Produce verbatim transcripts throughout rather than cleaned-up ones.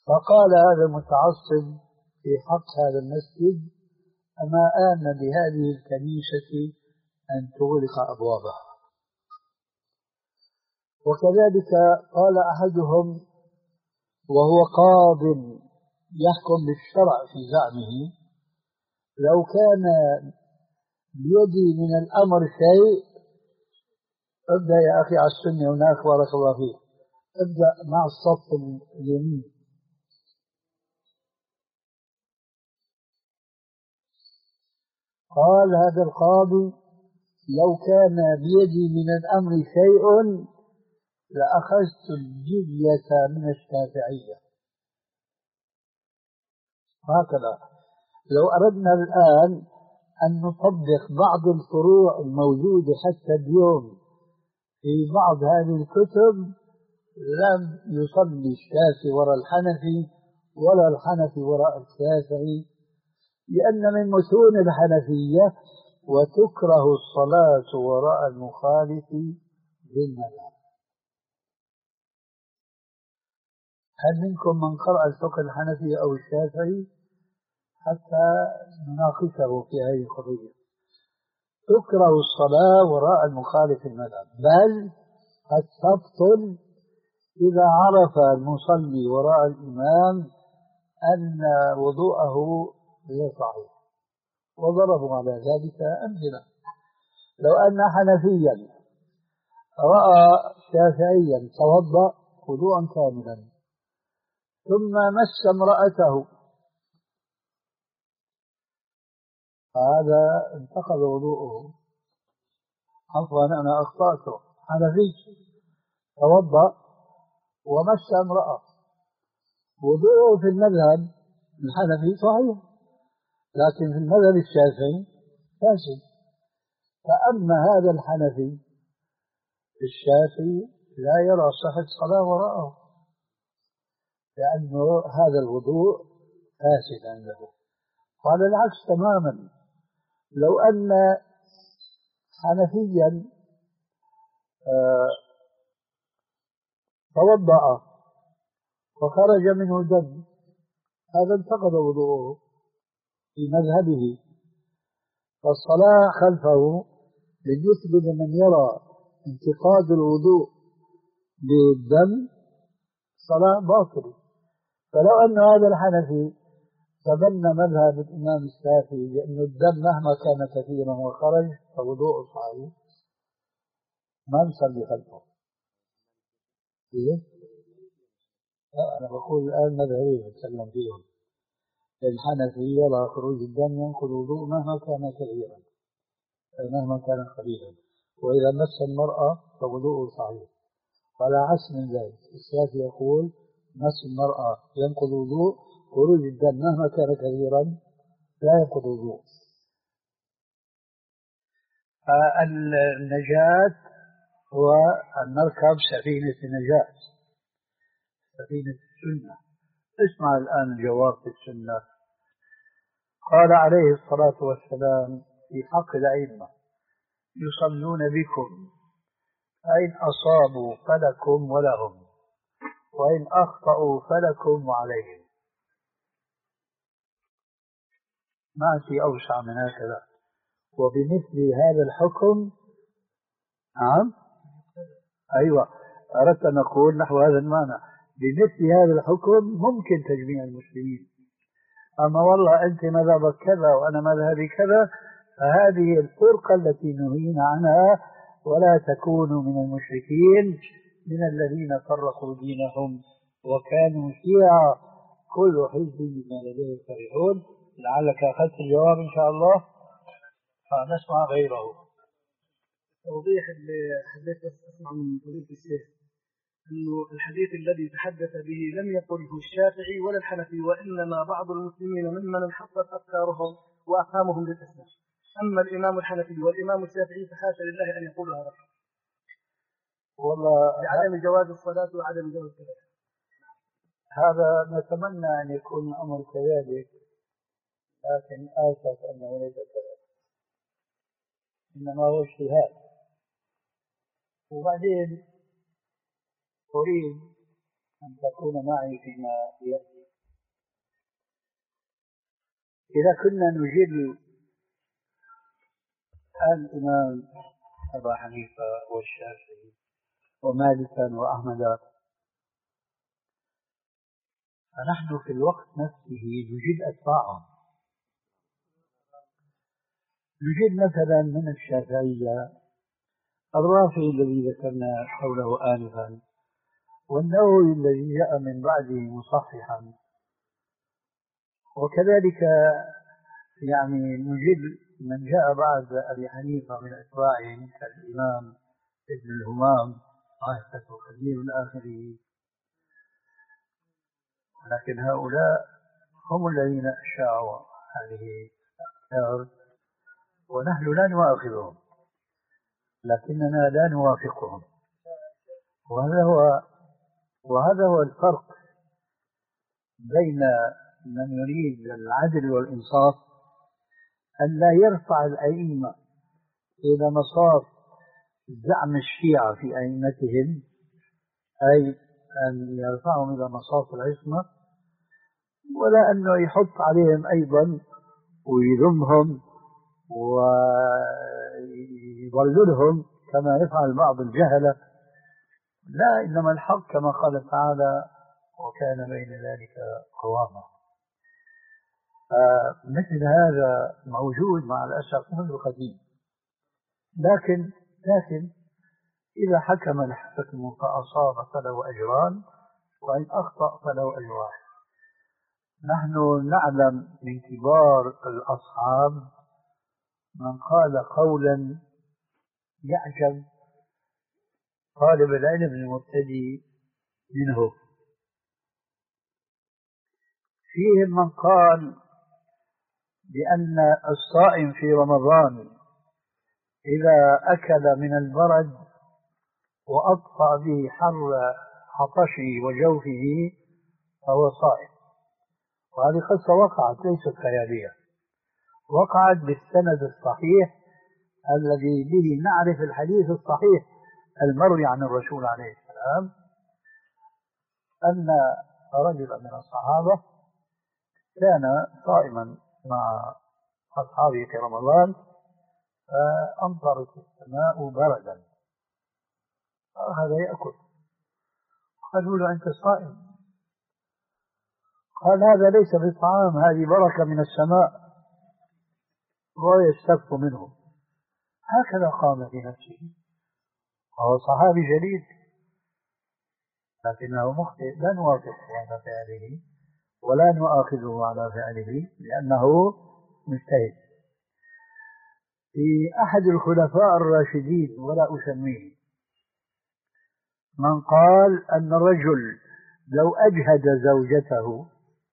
فقال هذا المتعصب في حق هذا المسجد: أما آن لهذه الكنيسة أن تغلق أبوابها. وكذلك قال أحدهم وهو قاض يحكم بالشرع في زعمه: لو كان بيدي من الأمر شيء، ابدأ يا أخي على السنة هناك بارك الله فيك، ابدأ مع الصف اليمين. قال هذا القاضي: لو كان بيدي من الأمر شيء لأخذت الجزية من الشافعية. هكذا لو أردنا الآن أن نطبق بعض الفروع الموجودة حتى اليوم في بعض هذه الكتب، لم يصلي الشافعي وراء الحنفي ولا الحنفي وراء الشافعي، لأن من متون الحنفية: وتكره الصلاة وراء المخالف بالمذهب. هل منكم من قرأ الفقه الحنفي أو الشافعي حتى نناقشه في هذه القضية؟ تكره الصلاة وراء المخالف المذهب، بل قد تبطل إذا عرف المصلي وراء الإمام أن وضوءه غير صحيح. وضربوا على ذلك أمثلة. لو أن حنفيا رأى شافعيا توضأ وضوءا كاملا ثم مس امرأته، هذا انتقض وضوءه. عفوا أنا أخطأت، حنفي توضأ ومس امرأة، وضوءه في المذهب الحنفي صحيح، لكن في المذهب الشافعي فاسد. فأما هذا الحنفي الشافعي لا يرى صحة الصلاة وراءه، لأنه هذا الوضوء فاسد عنده. قال العكس تماما. لو أن حنفيا آه توضأ وخرج منه دم، هذا انتقض وضوءه في مذهبه. فالصلاة خلفه بالنسبة لمن يرى انتقاض الوضوء بالدم صلاة باطلة. فلو أن هذا الحنفي تبنى مذهب الإمام الشافعي لأن الدم مهما كان كثيرا وخرج فوضوءه صحيح، ما نصلي خلفه. إيه؟ لا أنا بقول الآن مذهبين نتكلم فيهم. الحنفي يرى خروج الدم ينقض الوضوء مهما كان كثيرا مهما كان قليلا، وإذا مس المرأة فوضوءه صحيح. على عكس من ذلك الشافعي يقول مس المرأة ينقض الوضوء، خروج الدم مهما كان كثيرا لا ينقض الوضوء. النجاة هو أن نركب سفينة النجاة، سفينة السنة. اسمع الآن الجواب في السنة. قال عليه الصلاة والسلام في حق الأئمة: يصلون بكم، فإن أصابوا فلكم ولهم، وإن أخطأوا فلكم وعليهم. ما في أوسع من هكذا. وبمثل هذا الحكم، نعم أيوة أردت أن أقول نحو هذا المعنى، بمثل هذا الحكم ممكن تجميع المسلمين. أما والله أنت مذهبك كذا وأنا مذهبي كذا، فهذه الفرقة التي نهينا عنها، ولا تكونوا من المشركين من الذين فرقوا دينهم وكانوا شيعا كل حزب بما لديهم فرحون. لعلك أخذت الجواب إن شاء الله، فنسمع غيره. توضيح اللي حبيت أسمع من فضيلة الشيخ أنه الحديث الذي تحدث به لم يقله الشافعي ولا الحنفي، وإنما بعض المسلمين ممن انحطت أفكارهم وأفهامهم للإسلام. أما الإمام الحنفي والإمام الشافعي فحاشا لله أن يقول هذا والله بعدم جواز الصلاة وعدم جواز كذا. هذا نتمنى أن يكون الأمر كذلك، لكن آسف أنه ليس كذلك، إنما هو اجتهاد. وبعدين أريد أن تكون معي فيما يأتي. إذا كنا نجل الإمام أبا حنيفة والشافعي ومالكا وأحمد، فنحن في الوقت نفسه نجل أتباعهم. نجل مثلا من الشافعية الرافعي الذي ذكرنا قوله آنفا، والنووي الذي جاء من بعده مصححا، وكذلك يعني نجل من جاء بعد أبي حنيفة من أتباعه كالإمام ابن الهمام طائفة كبير من آخره. لكن هؤلاء هم الذين أشاعوا هذه الأفكار، ونحن لا نؤاخذهم لكننا لا نوافقهم. وهذا هو وهذا هو الفرق بين من يريد العدل والإنصاف أن لا يرفع الأئمة إلى مصاف زعم الشيعة في أئمتهم، أي أن يرفعهم إلى مصاف العصمة، ولا أنه يحط عليهم أيضا ويذمهم ويضللهم كما يفعل بعض الجهلة. لا، إنما الحق كما قال تعالى: وكان بين ذلك قواما. مثل هذا موجود مع الأسف منذ قديم، لكن لكن إذا حكم الحاكم فأصاب فله أجران، وإن أخطأ فله أجران. نحن نعلم من كبار الأصحاب من قال قولا يعجب طالب العلم المبتدئ منه. فيهم من قال بأن الصائم في رمضان إذا أكل من البرد وأطفأ به حر عطشه وجوفه فهو صائم. وهذه قصة وقعت، ليست خيالية، وقعت بالسند الصحيح الذي به نعرف الحديث الصحيح المروي عن الرسول عليه السلام، أن رجلا من الصحابة كان صائما مع أصحابه في رمضان، فأمطرت السماء بردا، فأخذ يأكل. قالوا له: أنت صائم؟ قال: هذا ليس بطعام، هذه بركة من السماء ويستف منه. هكذا قام في نفسه، وهو صحابي جليل، لكنه مخطئ، لا نوافقه على فعله ولا نؤاخذه على فعله لأنه مجتهد. في أحد الخلفاء الراشدين ولا أسميه من قال أن الرجل لو أجهد زوجته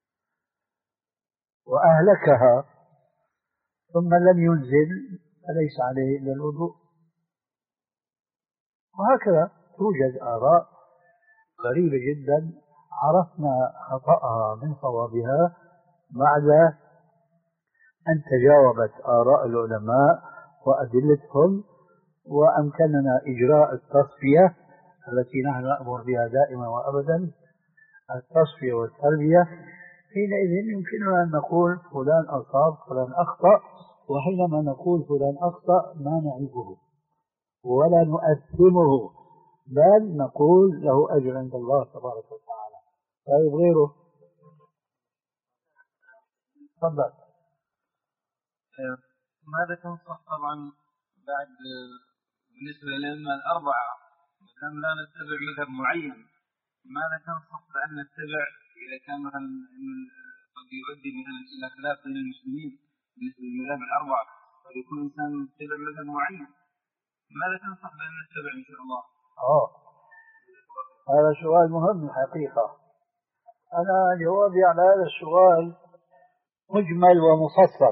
وأهلكها ثم لم ينزل فليس عليه إلا الوضوء. وهكذا توجد آراء غريبة جدا عرفنا خطأها من صوابها بعد أن تجاوبت آراء العلماء وأدلتهم، وأمكننا إجراء التصفية التي نحن نأمر بها دائما وأبدا، التصفية والتربية. حينئذ يمكننا أن نقول فلان أصاب فلان أخطأ، وحينما نقول فلان أخطأ ما نعيبه ولا نؤثمه، بل نقول له أجر عند الله تبارك وتعالى. طيب غيره؟ تفضل. ماذا تنصح طبعا بعد بالنسبة للأئمة الأربعة مثلا لا نتبع مذهب معين، ماذا تنصح بأن نتبع إذا كان مثلا قد يؤدي مثلا إلى خلاف بين المسلمين بالنسبة للمذاهب الأربعة، قد يكون إنسان يتبع مذهب معين، ماذا تنصح بأن نتبع إن شاء الله؟ آه هذا سؤال مهم الحقيقة. أنا جوابي على هذا السؤال مجمل ومفصل.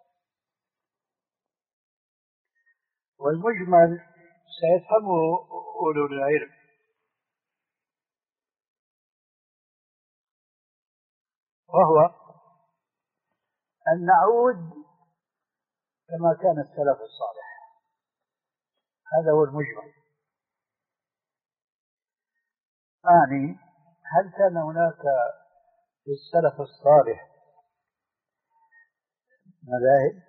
والمجمل سيفهمه أولو العلم، وهو أن نعود كما كان السلف الصالح. هذا هو المجمل. أعني هل كان هناك في السلف الصالح مذاهب؟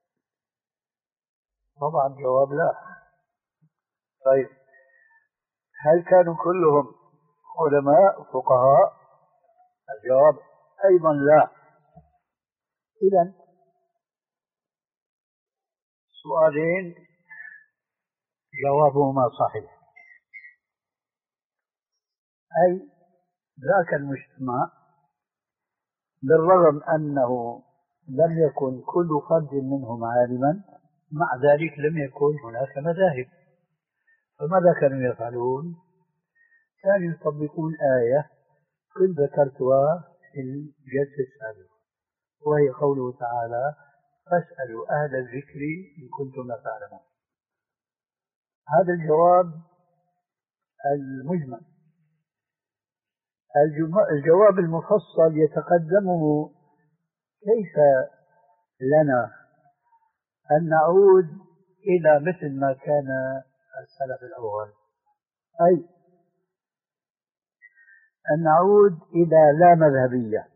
طبعا جواب لا. طيب هل كانوا كلهم علماء فقهاء؟ الجواب أيضا لا. إذن سؤالين جوابهما صحيح، أي ذاك المجتمع بالرغم أنه لم يكن كل فرد منهم عالما، مع ذلك لم يكن هناك مذاهب. فماذا كانوا يفعلون؟ كانوا يطبقون آية كنت ذكرتها في الجلسة السابقة، وهي قوله تعالى: فاسألوا أهل الذكر إن كنتم لا تعلمون. هذا الجواب المجمل. الجواب المفصل يتقدمه: كيف لنا أن نعود إلى مثل ما كان السلف الأول، أي أن نعود إلى لا مذهبية،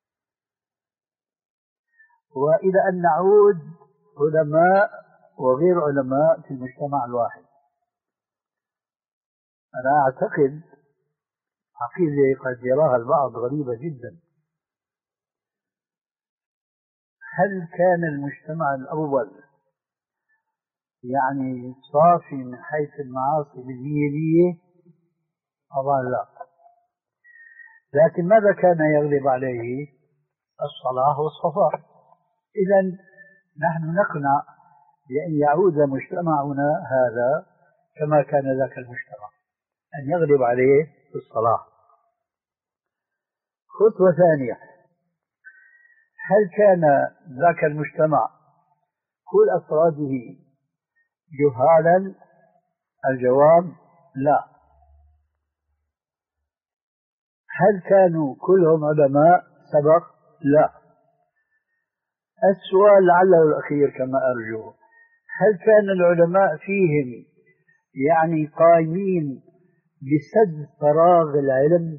وإلى أن نعود علماء وغير علماء في المجتمع الواحد. أنا أعتقد عقيدة قد يراها البعض غريبة جدا. هل كان المجتمع الأول يعني صافي من حيث المعاصي بالمية؟ طبعا لا. لكن ماذا كان يغلب عليه؟ الصلاح والصفاء. إذن نحن نقنع بأن يعود مجتمعنا هذا كما كان ذاك المجتمع، أن يغلب عليه الصلاح. خطوة ثانية: هل كان ذاك المجتمع كل أفراده جهالا؟ الجواب لا. هل كانوا كلهم علماء سبق؟ لا. السؤال لعله الأخير كما أرجو: هل كان العلماء فيهم يعني قائمين بسد فراغ العلم؟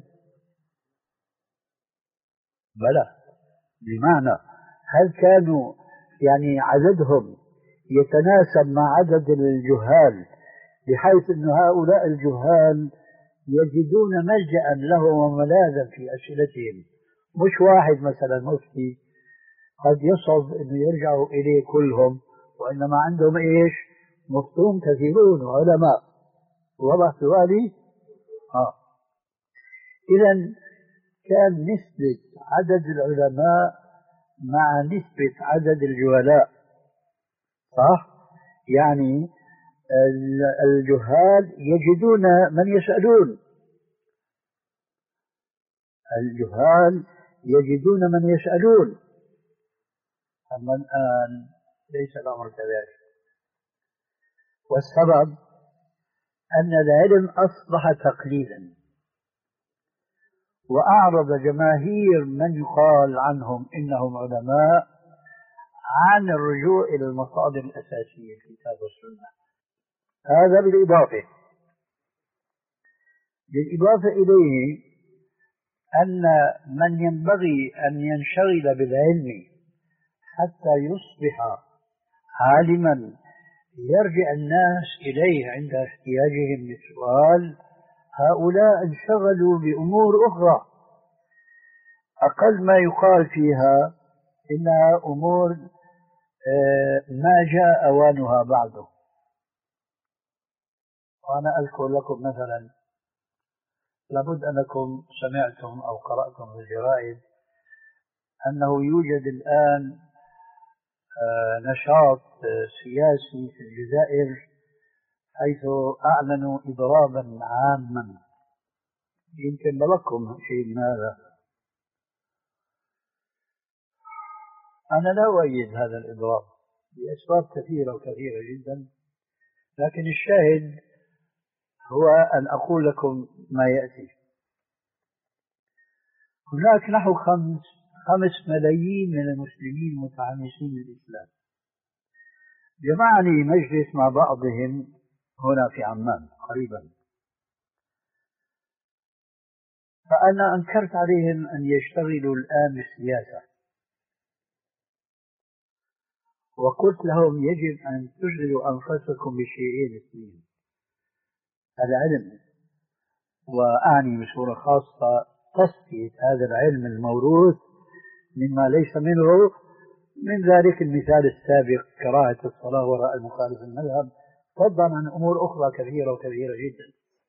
بلى. بمعنى هل كانوا يعني عددهم يتناسب مع عدد الجهال، بحيث أن هؤلاء الجهال يجدون ملجأ لهم وملاذا في أسئلتهم؟ مش واحد مثلا مفتي قد يصعب أن يرجعوا إليه كلهم، وإنما عندهم إيش؟ مفتون كثيرون وعلماء. وضع سؤالي؟ آه. إذن كان نسبة عدد العلماء مع نسبة عدد الجهلاء، صح؟ يعني الجهال يجدون من يسألون، الجهال يجدون من يسألون. أما الآن ليس الأمر كذلك. والسبب أن العلم أصبح تقليدا، وأعرض جماهير من يقال عنهم إنهم علماء عن الرجوع إلى المصادر الأساسية الكتاب والسنة. هذا بالإضافة بالإضافة إليه أن من ينبغي أن ينشغل بالعلم حتى يصبح عالما يرجع الناس إليه عند احتياجهم للسؤال، هؤلاء انشغلوا بأمور أخرى أقل ما يقال فيها إنها أمور ما جاء أوانها بعده. وأنا أذكر لكم مثلا، لابد أنكم سمعتم أو قرأتم في الجرائد أنه يوجد الآن نشاط سياسي في الجزائر حيث أعلنوا إضرابا عاما. يمكن بلغكم شيء من هذا. أنا لا أؤيد هذا الإضراب لأسباب كثيرة وكثيرة جدا، لكن الشاهد هو أن أقول لكم ما يأتي. هناك نحو خمس خمس ملايين من المسلمين متحمسين للإسلام. جمعني مجلس مع بعضهم هنا في عمان قريبا، فأنا أنكرت عليهم أن يشتغلوا الآن بالسياسة، وقلت لهم يجب أن تشغلوا أنفسكم بشيئين اثنين: العلم، وأعني بصورة خاصة تصفية هذا العلم الموروث مما ليس منه، من ذلك المثال السابق كراهة الصلاة وراء المخالف المذهب، فضلا عن أمور أخرى كثيرة وكثيرة جدا.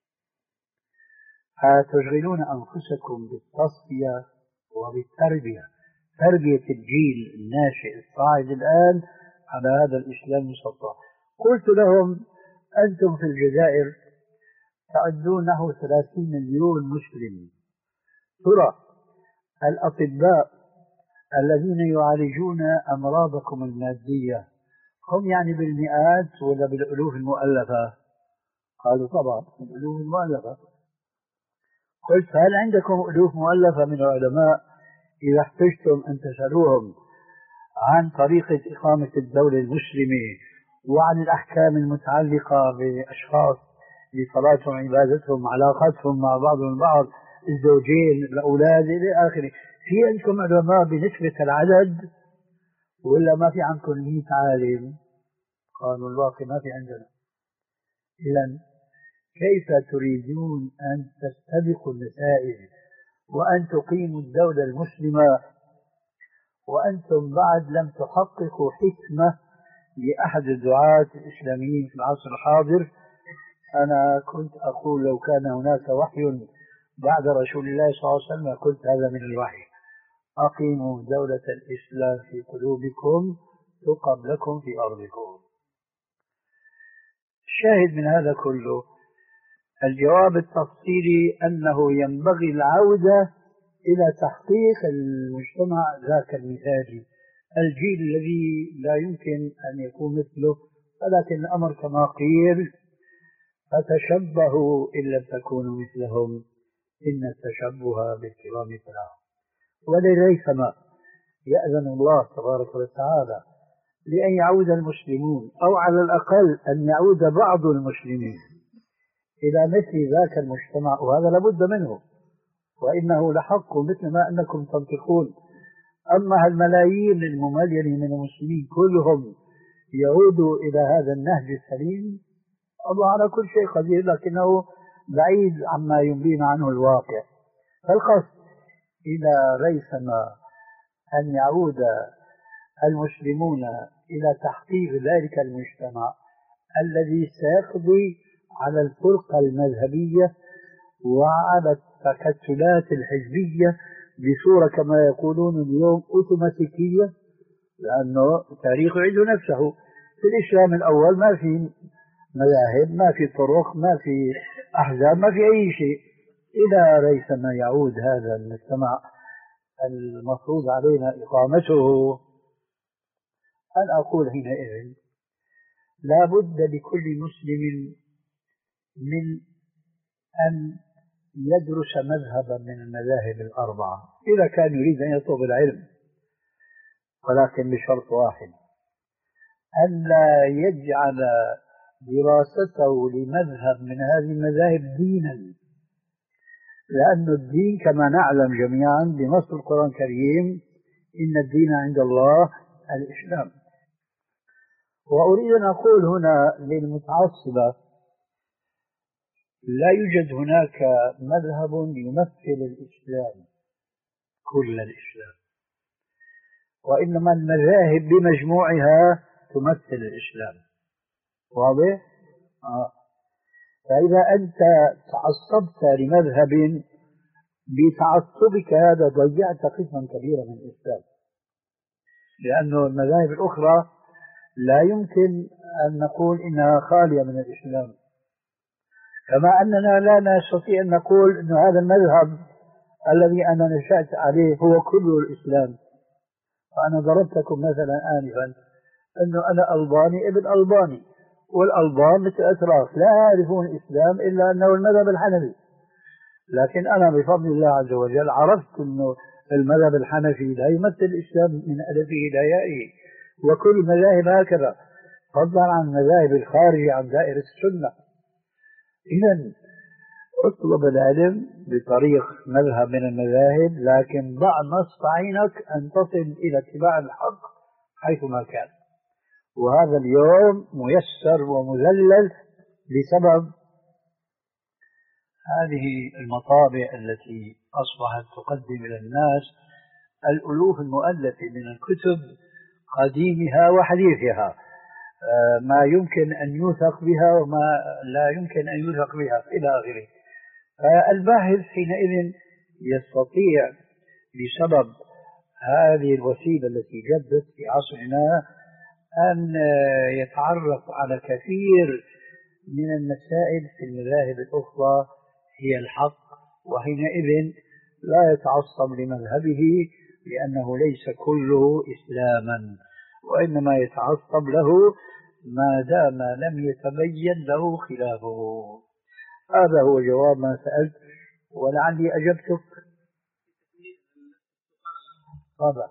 فتشغلون أنفسكم بالتصفية وبالتربية، تربية الجيل الناشئ الصاعد الآن على هذا الإسلام المسطح. قلت لهم أنتم في الجزائر تعدون نحو ثلاثين مليون مسلم، ترى الأطباء الذين يعالجون أمراضكم المادية هم يعني بالمئات ولا بالألوف المؤلفة؟ قالوا طبعا بالألوف المؤلفة. قلت هل عندكم ألوف مؤلفة من العلماء إذا احتجتم أن تسألوهم عن طريقة إقامة الدولة المسلمة وعن الأحكام المتعلقة بأشخاص بصلاتهم، عبادتهم، علاقتهم مع بعضهم البعض، الزوجين، الأولاد إلى آخره؟ في عندكم علماء بنسبة العدد ولا ما في عندكم مئة عالم؟ قالوا الواقع ما في عندنا. إذن كيف تريدون أن تستبقوا النتائج وأن تقيموا الدولة المسلمة وأنتم بعد لم تحققوا حكمة لأحد الدعاة الإسلاميين في العصر الحاضر؟ أنا كنت أقول لو كان هناك وحي بعد رسول الله صلى الله عليه وسلم قلت هذا من الوحي: أقيموا دولة الإسلام في قلوبكم تقم لكم في أرضكم. الشاهد من هذا كله الجواب التفصيلي أنه ينبغي العودة إلى تحقيق المجتمع ذاك المثالي، الجيل الذي لا يمكن أن يكون مثله، ولكن الأمر كما قيل: فتشبهوا إن لم تكونوا مثلهم إن التشبه بالكرام فلاح. ولريثما يأذن الله تبارك وتعالى لأن يعود المسلمون، أو على الأقل أن يعود بعض المسلمين إلى مثل ذاك المجتمع، وهذا لابد منه، وإنه لحق مثل ما أنكم تنطقون. أما الملايين المملينة من المسلمين كلهم يعودوا إلى هذا النهج السليم، الله على كل شيء قدير، لكنه بعيد عما ينبينا عنه الواقع. فالقصد إلى ريثما أن يعود المسلمون إلى تحقيق ذلك المجتمع الذي سيقضي على الفرقة المذهبية وعلى التكتلات الحزبية بصورة كما يقولون اليوم أوتوماتيكية، لأنه التاريخ يعيد نفسه. في الإسلام الأول ما في مذاهب، ما في طرق، ما في أحزاب، ما في أي شيء. إلى ريثما يعود هذا المجتمع المفروض علينا إقامته، أن أقول حينئذ لا بد لكل مسلم من أن يدرس مذهبا من المذاهب الأربعة إذا كان يريد أن يطلب العلم، ولكن بشرط واحد: أن لا يجعل دراسته لمذهب من هذه المذاهب دينا، لأن الدين كما نعلم جميعا بنص القرآن الكريم: إن الدين عند الله الإسلام. وأريد أن أقول هنا للمتعصبة: لا يوجد هناك مذهب يمثل الإسلام كل الإسلام، وإنما المذاهب بمجموعها تمثل الإسلام. واضح؟ آه. فإذا أنت تعصبت لمذهب بتعصبك هذا ضيعت قسما كبيرا من الإسلام، لأن المذاهب الأخرى لا يمكن أن نقول إنها خالية من الإسلام، كما أننا لا نستطيع أن نقول أن هذا المذهب الذي أنا نشأت عليه هو كل الإسلام. فأنا ضربتكم مثلا آنفا أنه أنا ألباني ابن ألباني، والألبان مثل أتراك لا يعرفون الإسلام إلا أنه المذهب الحنفي، لكن أنا بفضل الله عز وجل عرفت أنه المذهب الحنفي لا يمثل الإسلام من ألفه إلى يائه، وكل المذاهب هكذا، فضلا عن المذاهب الخارجة عن دائرة السنة. إذن اطلب العلم بطريق مذهب من المذاهب، لكن ضع نصب عينك أن تصل إلى اتباع الحق حيثما كان. وهذا اليوم ميسر ومذلل بسبب هذه المطابع التي أصبحت تقدم إلى الناس الألوف المؤلفة من الكتب قديمها وحديثها، ما يمكن أن يوثق بها وما لا يمكن أن يوثق بها إلى آخره. فالباحث حينئذ يستطيع بسبب هذه الوسيلة التي جدت في عصرنا أن يتعرف على كثير من المسائل في المذاهب الأخرى هي الحق، وحينئذ لا يتعصب لمذهبه لأنه ليس كله إسلاما، وإنما يتعصب له ما دام لم يتبين له خلافه. هذا هو جواب ما سألت، ولعلي أجبتك. طبعا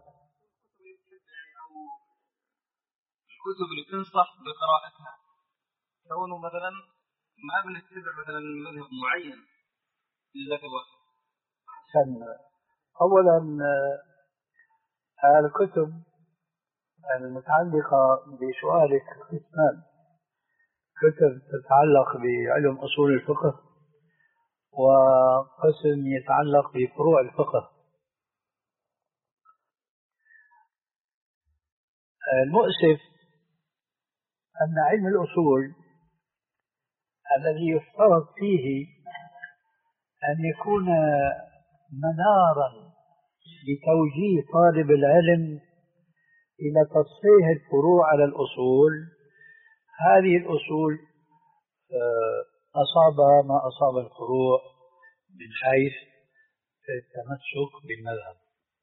الكتب اللي تنصح بقراءتها، كونه مثلا ما بنتبع مثلا مذهب معين. جزاك الله خير. أولا الكتب المتعلقة بسؤالك قسمان: كتب تتعلق بعلم أصول الفقه، وقسم يتعلق بفروع الفقه. المؤسف أن علم الأصول الذي يفترض فيه أن يكون منارا لتوجيه طالب العلم إلى تصحيح الفروع على الأصول، هذه الأصول أصابها ما أصاب الفروع من حيث التمسك بالمذهب.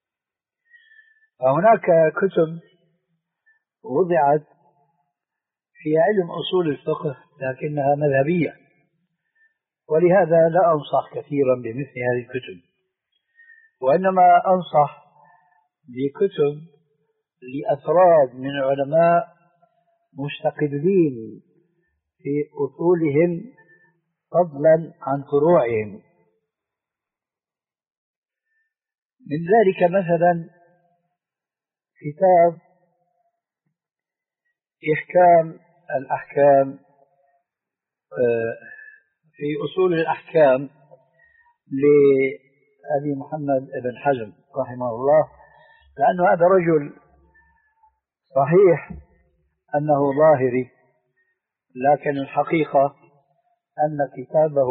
فهناك كتب وضعت في علم أصول الفقه لكنها مذهبية، ولهذا لا أنصح كثيرا بمثل هذه الكتب، وإنما أنصح بكتب لأفراد من العلماء مستقلين في أصولهم فضلا عن فروعهم. من ذلك مثلا كتاب إحكام الأحكام في أصول الأحكام لأبي محمد بن حزم رحمه الله، لأن هذا رجل صحيح أنه ظاهري، لكن الحقيقة أن كتابه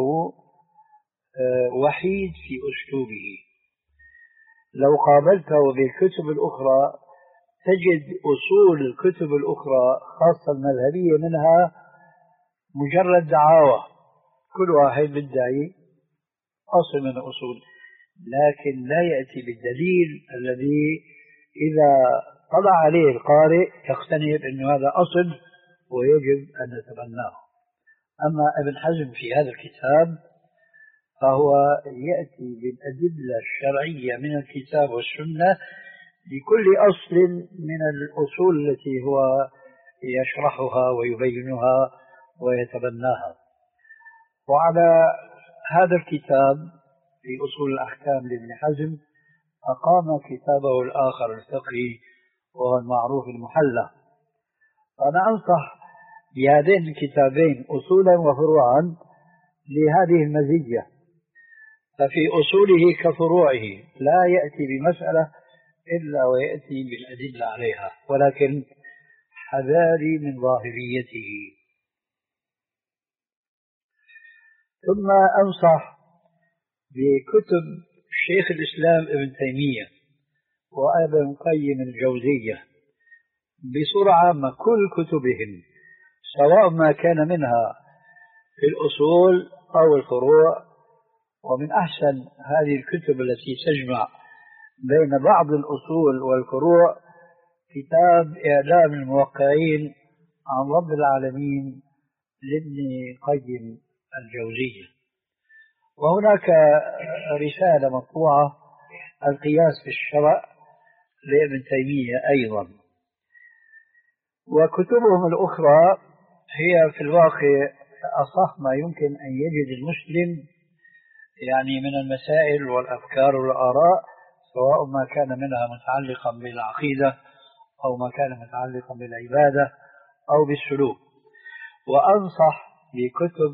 وحيد في أسلوبه. لو قابلته بالكتب الأخرى تجد أصول الكتب الأخرى خاصة المذهبية منها مجرد دعاوى، كل واحد يدعي أصل من الأصول، لكن لا يأتي بالدليل الذي إذا طلع عليه القارئ يقتنع أن هذا أصل ويجب أن نتبناه. أما ابن حزم في هذا الكتاب فهو يأتي بالأدلة الشرعية من الكتاب والسنة لكل أصل من الأصول التي هو يشرحها ويبينها ويتبناها. وعلى هذا الكتاب في أصول الأحكام لابن حزم أقام كتابه الآخر الفقهي وهو المعروف المحلى. أنا أنصح بهذين الكتابين أصولا وفروعا لهذه المزية، ففي أصوله كفروعه لا يأتي بمسألة إلا ويأتي بالأدلة عليها، ولكن حذاري من ظاهريته. ثم أنصح بكتب شيخ الإسلام ابن تيمية وابن القيم الجوزية بصورة عامة، كل كتبهم سواء ما كان منها في الأصول أو الفروع. ومن أحسن هذه الكتب التي تجمع بين بعض الأصول والفروع كتاب إعلام الموقعين عن رب العالمين لابن قيم الجوزية. وهناك رسالة مطبوعة القياس في الشرع لابن تيمية أيضا. وكتبهم الأخرى هي في الواقع أصح ما يمكن أن يجد المسلم يعني من المسائل والأفكار والآراء، سواء ما كان منها متعلقا بالعقيدة أو ما كان متعلقا بالعبادة أو بالسلوك. وأنصح بكتب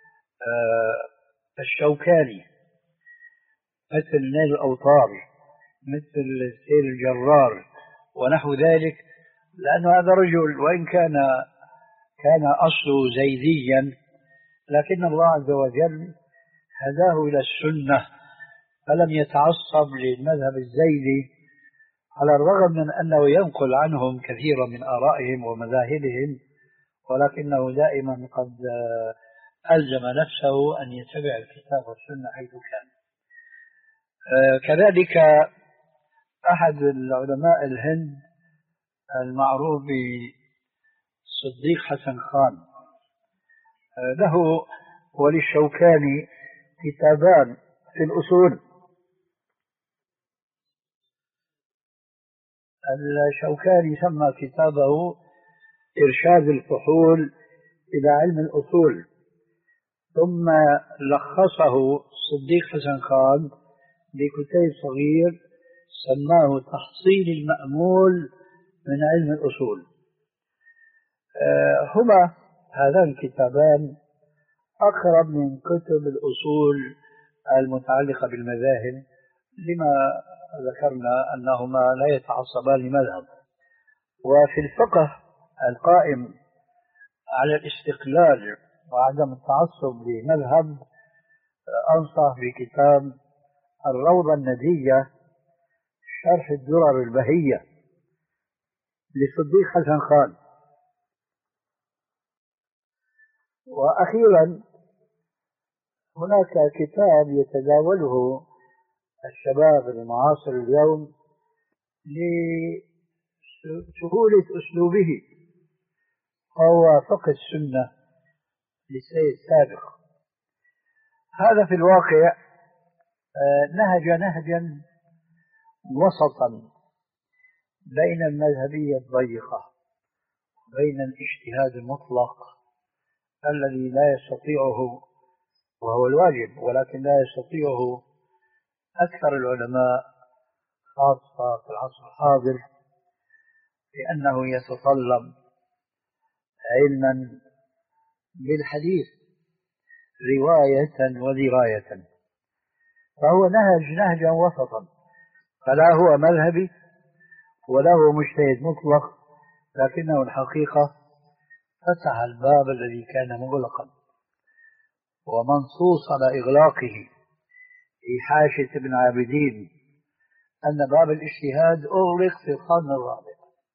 الشوكاني مثل نيل الأوطار، مثل سير الجرار ونحو ذلك، لأن هذا رجل وإن كان كان أصله زيديا، لكن الله عز وجل هداه إلى السنة فلم يتعصب للمذهب الزيدي، على الرغم من أنه ينقل عنهم كثيرا من آرائهم ومذاهبهم، ولكنه دائما قد ألزم نفسه أن يتبع الكتاب والسنة حيث كان. كذلك أحد العلماء الهند المعروف بصديق حسن خان، له وللشوكاني كتابان في الأصول. الشوكاني سمى كتابه إرشاد الفحول إلى علم الأصول، ثم لخصه صديق حسن خان بكتيب صغير سماه تحصيل المأمول من علم الأصول. هما هذان الكتابان أقرب من كتب الأصول المتعلقة بالمذاهب، لما ذكرنا أنهما لا يتعصبان لمذهب. وفي الفقه القائم على الاستقلال وعدم التعصب لمذهب، أنصح بكتاب الروضة الندية شرح الدرر البهية لصديق حسن خان. وأخيرا هناك كتاب يتداوله الشباب المعاصر اليوم لسهولة أسلوبه، وهو فقه السنة للسيد سابق. هذا في الواقع نهج نهجا وسطا بين المذهبية الضيقة وبين الاجتهاد المطلق الذي لا يستطيعه، وهو الواجب، ولكن لا يستطيعه أكثر العلماء خاصة في العصر الحاضر، لأنه يتطلب علما بالحديث رواية ودراية. فهو نهج نهجا وسطا، فلا هو مذهبي ولا هو مجتهد مطلق، لكنه الحقيقة فتح الباب الذي كان مغلقا، ومنصوص على إغلاقه في حاشية ابن عابدين أن باب الاجتهاد أغلق في القرن الرابع،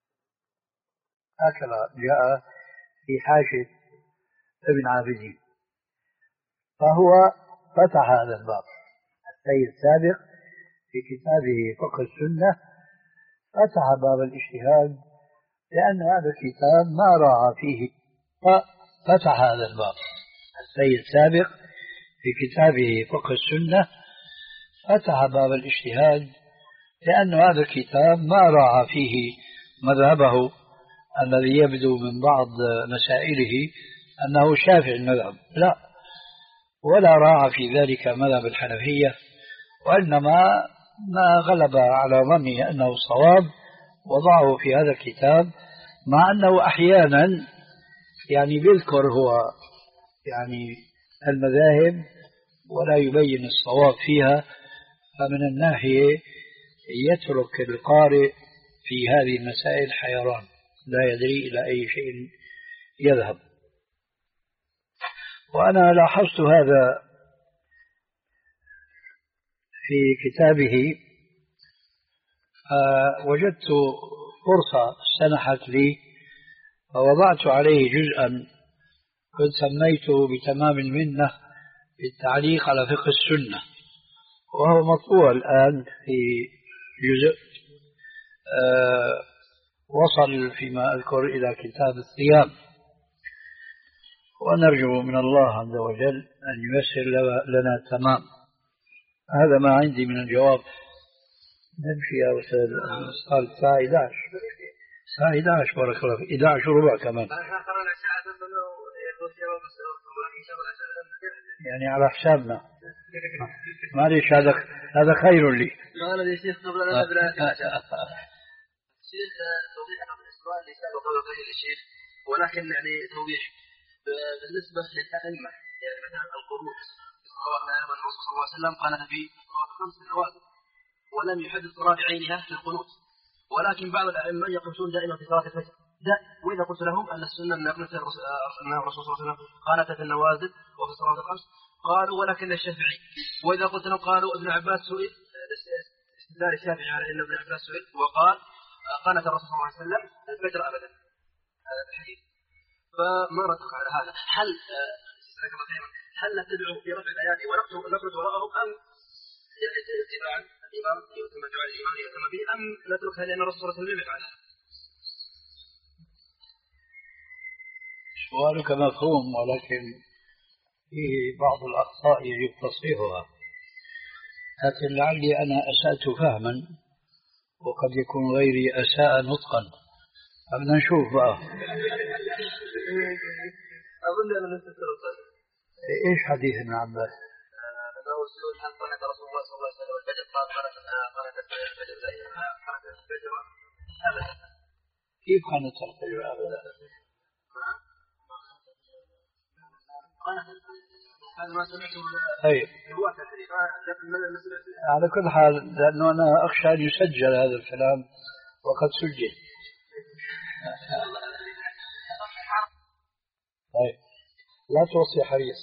هكذا جاء في حاشية ابن عابدين، فهو فتح هذا الباب. السيد السابق في كتابه فقه السنة فتح باب الاجتهاد، لأن هذا الكتاب ما راعى فيه، ففتح هذا الباب. السيد السابق في كتابه فقه السنة فتح باب الاجتهاد، لأن هذا الكتاب ما راعى فيه مذهبه الذي يبدو من بعض مسائله أنه شافعي المذهب، لا، ولا راعى في ذلك مذهب الحنفية، وإنما ما غلب على ظنه أنه صواب وضعه في هذا الكتاب، مع أنه أحيانا يعني بيذكر هو يعني المذاهب ولا يبين الصواب فيها، فمن الناحية يترك القارئ في هذه المسائل حيران، لا يدري إلى أي شيء يذهب. وأنا لاحظت هذا في كتابه، آه وجدت فرصة سنحت لي ووضعت عليه جزءا كنت سميته بتمام المنة في التعليق على فقه السنة، وهو مطبوع الآن في جزء آه وصل فيما أذكر إلى كتاب الصيام، ونرجو من الله عز وجل أن ييسر لنا تمام. هذا ما عندي من الجواب. نمشي يا أستاذ، قال الساعة إحدى عشر، الساعة إحدى عشر بارك الله فيك، إحدى عشر وربع كمان، يعني على حسابنا. معلش هذا هذا خير لي. قال يا شيخ قبل أن أبدأ شيخ توضيح عن السؤال اللي سأله قبل قليل الشيخ، ولكن يعني توضيح بالنسبة للأئمة، يعني مثلا القنوت صلوات أيضا الرسول صلى الله عليه وسلم قال في صلوات خمس سنوات ولم يحدد صلاة بعينها في القنوت، ولكن بعض الأئمة يقنطون دائما في صلاة الفجر. وإذا قلت لهم أن السنة أن يقنط الرسول صلى الله عليه وسلم قانت في النوازل وفي الصلاة الخمس، قالوا ولكن الشافعي. وإذا قلت لهم قالوا ابن عباس سئل، استدلال الشافعي على أن ابن عباس سئل وقال قانت الرسول صلى الله عليه وسلم الفجر أبدا، هذا الحديث. فما ردك على هذا؟ هل هل نتبع في رفع الآيات ونقرأ وراءهم، أم يعني اتباعا الإمام يؤتم جعل الإمام يؤتم به، أم نتركها لأن الرسول صلى الله عليه وسلم يفعلها؟ سؤالك مفهوم، ولكن فيه بعض الأخطاء يجب تصحيحها، لكن لعلي أنا أسأت فهما وقد يكون غيري أساء نطقا، بدنا نشوف بقى. أظن أن نستفسر الصلاة. إيش حديث ابن عباس؟ أنه سئل هل قنت رسول الله صلى الله عليه وسلم الفجر؟ قال قنت قنت الفجر زيها قنت الفجر أبدا. كيف قنت الفجر أبدا؟ هذا ما سمعته. طيب على كل حال، لأنه أنا أخشى أن يسجل هذا الكلام وقد سجل. طيب لا توصي حريص.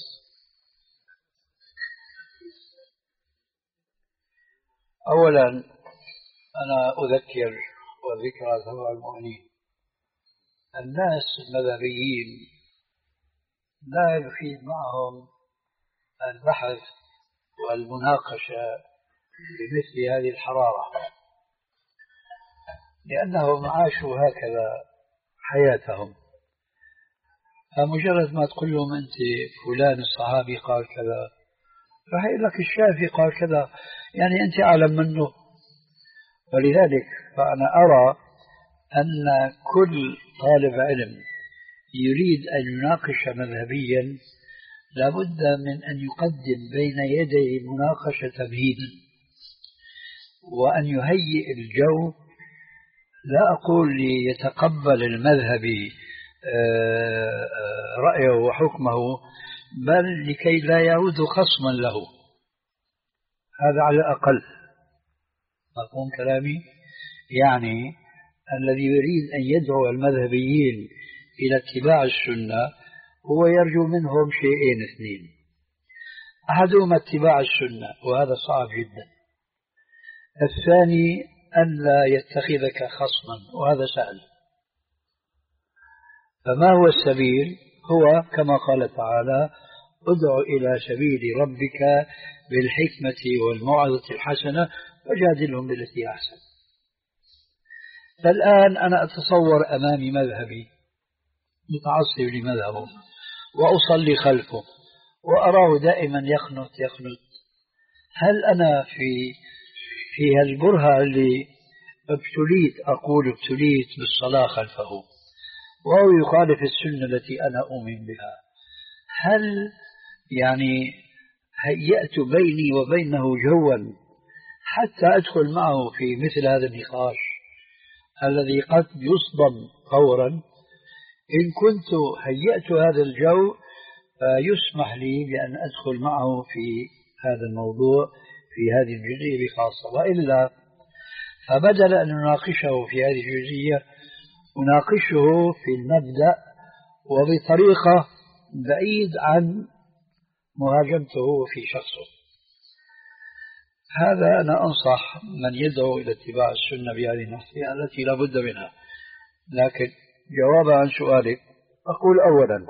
أولا أنا أذكر وذكرى ثواب المؤمنين، الناس المذهبيين لا يفيد معهم البحث والمناقشة بمثل هذه الحرارة، لأنهم عاشوا هكذا حياتهم. فمجرد ما تقول لهم أنت فلان الصحابي قال كذا، راح يقول لك الشافعي قال كذا، يعني أنت أعلم منه. ولذلك فأنا أرى أن كل طالب علم يريد أن يناقش مذهبيا لابد من أن يقدم بين يدي المناقشة تمهيدا، وأن يهيئ الجو، لا أقول ليتقبل المذهبي رأيه وحكمه، بل لكي لا يعود خصما له، هذا على الأقل. مفهوم كلامي؟ يعني الذي يريد أن يدعو المذهبيين إلى اتباع السنة هو يرجو منهم شيئين اثنين: أحدهما اتباع السنة وهذا صعب جدا، الثاني أن لا يتخذك خصما وهذا سهل. فما هو السبيل؟ هو كما قال تعالى: ادع إلى سبيل ربك بالحكمة والموعظة الحسنة وجادلهم بالتي أحسن. فالآن أنا أتصور أمامي مذهبي متعصب لمذهبه وأصلي خلفه وأراه دائما يخنط يخنط، هل أنا في في هالبرهة اللي ابتليت، أقول ابتليت بالصلاة خلفه وهو يخالف السنة التي أنا أؤمن بها، هل يعني هيأت بيني وبينه جوا حتى أدخل معه في مثل هذا النقاش الذي قد يصدم فورا؟ إن كنت هيأت هذا الجو فيسمح لي بأن أدخل معه في هذا الموضوع في هذه الجزئية بخاصة، وإلا فبدل أن نناقشه في هذه الجزئية نناقشه في المبدأ وبطريقة بعيد عن مهاجمته في شخصه. هذا أنا أنصح من يدعو إلى اتباع السنة بهذه النصيحة التي لا بد منها. لكن جوابا عن سؤالك، أقول أولا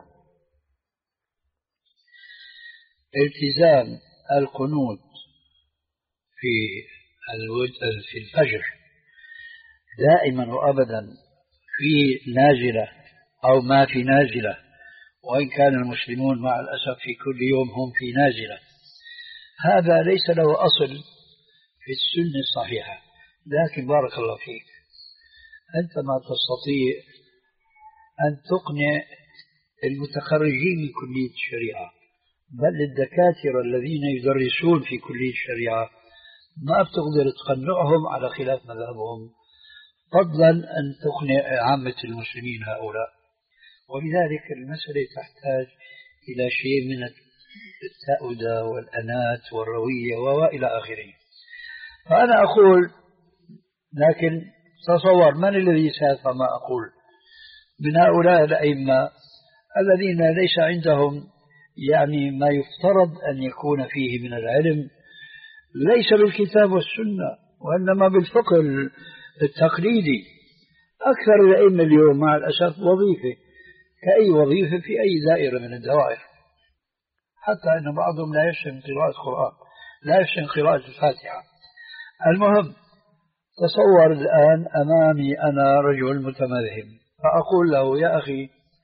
التزام القنوت في في الفجر دائما وأبدا في نازلة أو ما في نازلة، وإن كان المسلمون مع الأسف في كل يوم هم في نازلة، هذا ليس له أصل في السنة الصحيحة. لكن بارك الله فيك، أنت ما تستطيع أن تقنع المتخرجين من كلية الشريعة بل الدكاترة الذين يدرسون في كلية الشريعة ما بتقدر تقنعهم على خلاف مذهبهم، فضلا أن تقنع عامة المسلمين هؤلاء. ولذلك المسألة تحتاج إلى شيء من التأودة والأنات والروية وإلى آخره. فأنا أقول، لكن تصور من الذي سيفهم ما أقول من هؤلاء الأئمة الذين ليس عندهم يعني ما يفترض أن يكون فيه من العلم، ليس بالكتاب والسنة وإنما بالفقه التقليدي. أكثر الأئمة اليوم مع الأسف وظيفة كأي وظيفة في أي دائرة من الدوائر، حتى أن بعضهم لا يحسن قراءة القرآن، لا يحسن قراءة الفاتحة. المهم، تصور الآن أمامي أنا رجل متمذهب، فأقول له يا أخي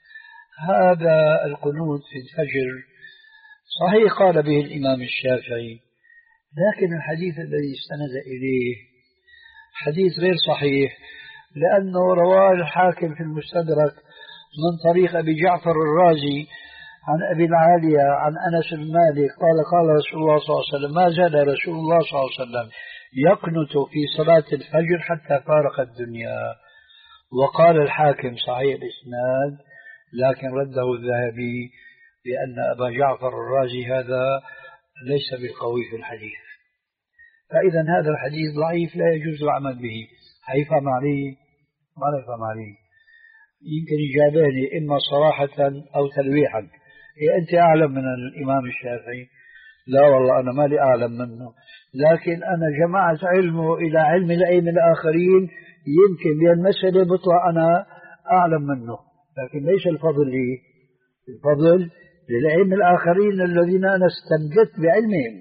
هذا القنوت في الفجر صحيح قال به الإمام الشافعي، لكن الحديث الذي استند إليه حديث غير صحيح، لأنه رواه الحاكم في المستدرك من طريق أبي جعفر الرازي عن أبي العالية عن أنس بن مالك قال قال رسول الله صلى الله عليه وسلم ما زال رسول الله صلى الله عليه وسلم يقنت في صلاة الفجر حتى فارق الدنيا. وقال الحاكم صحيح الإسناد، لكن رده الذهبي لأن أبا جعفر الرازي هذا ليس بالقوي في الحديث. فإذا هذا الحديث ضعيف لا يجوز العمل به. حيفهم عليه؟ ما يفهم عليه. يمكن إجاباني إما صراحة أو تلويحا. إيه أنت أعلم من الإمام الشافعي؟ لا والله أنا ما لي أعلم منه، لكن أنا جمعت علمه إلى علم الأئمة الآخرين، يمكن بهالمسألة بطلع أنا أعلم منه، لكن ليس الفضل لي، الفضل للأئمة الآخرين الذين أنا استنجدت بعلمهم.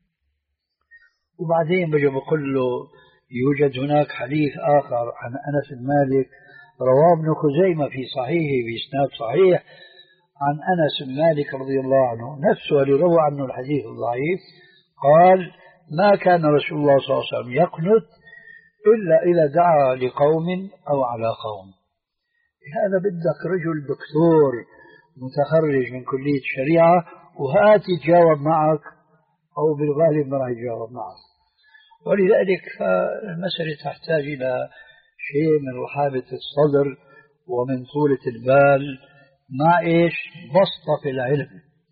وبعدين بجي بقول له يوجد هناك حديث آخر عن أنس بن مالك رواه ابن خزيمة في صحيحه بإسناد صحيح عن أنس بن مالك رضي الله عنه نفسه اللي روى عنه الحديث الضعيف، قال ما كان رسول الله صلى الله عليه وسلم يقنت إلا إذا دعا لقوم أو على قوم. هذا بدك رجل دكتور متخرج من كلية الشريعة وهات يتجاوب معك، أو بالغالب ما راح يتجاوب معك. ولذلك فالمسألة تحتاج إلى شيء من رحابة الصدر ومن طولة البال مع إيش بسطة في العلم.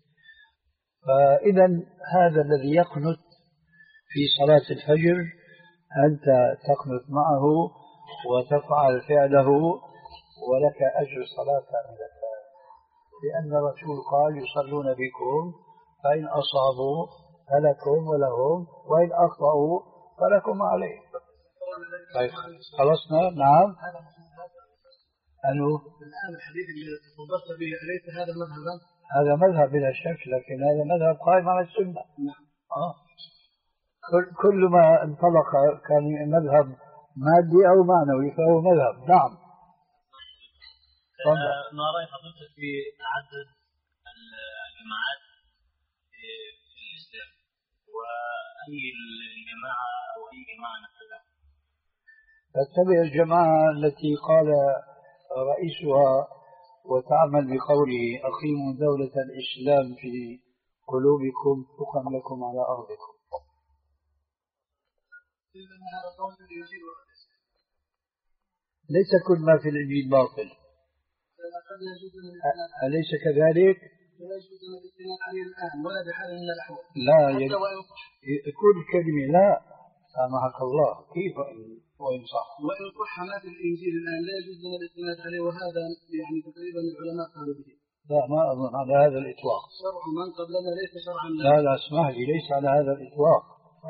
فإذا هذا الذي يقنت في صلاة الفجر أنت تقنت معه وتفعل فعله ولك أجر صلاة كاملة، لأن الرسول قال يصلون بكم فإن أصابوا فلكم ولهم وإن أخطأوا فلكم عليهم. طيب خلصنا. نعم. أنه الآن الحديث اللي تفضلت به أليس هذا مذهبا؟ هذا مذهب بلا شك، لكن هذا مذهب قائم على السنة. نعم. آه. كل كل ما انطلق كان مذهب مادي أو معنوي فهو مذهب. نعم. ما رأي حضرتك في عدد الجماعات في الإسلام، وأي الجماعة أو أي جماعة نحلها؟ تتبع الجماعة التي قال رئيسها وتعمل بقوله أقيموا دولة الإسلام في قلوبكم تقم لكم على أرضكم. ليس كل ما في الإنجيل باطل، أليس كذلك؟ لا يكون الكلمة لا سامحك الله كيف وإن صح وإن صح ما في الإنجيل الآن لا يجوز لنا الاستناد عليه، وهذا يعني تقريبا العلماء قالوا به. لا ما أظن على هذا الإطلاق. شرع من قبلنا ليس شرعا لنا. لا لا اسمح لي، ليس على هذا الإطلاق.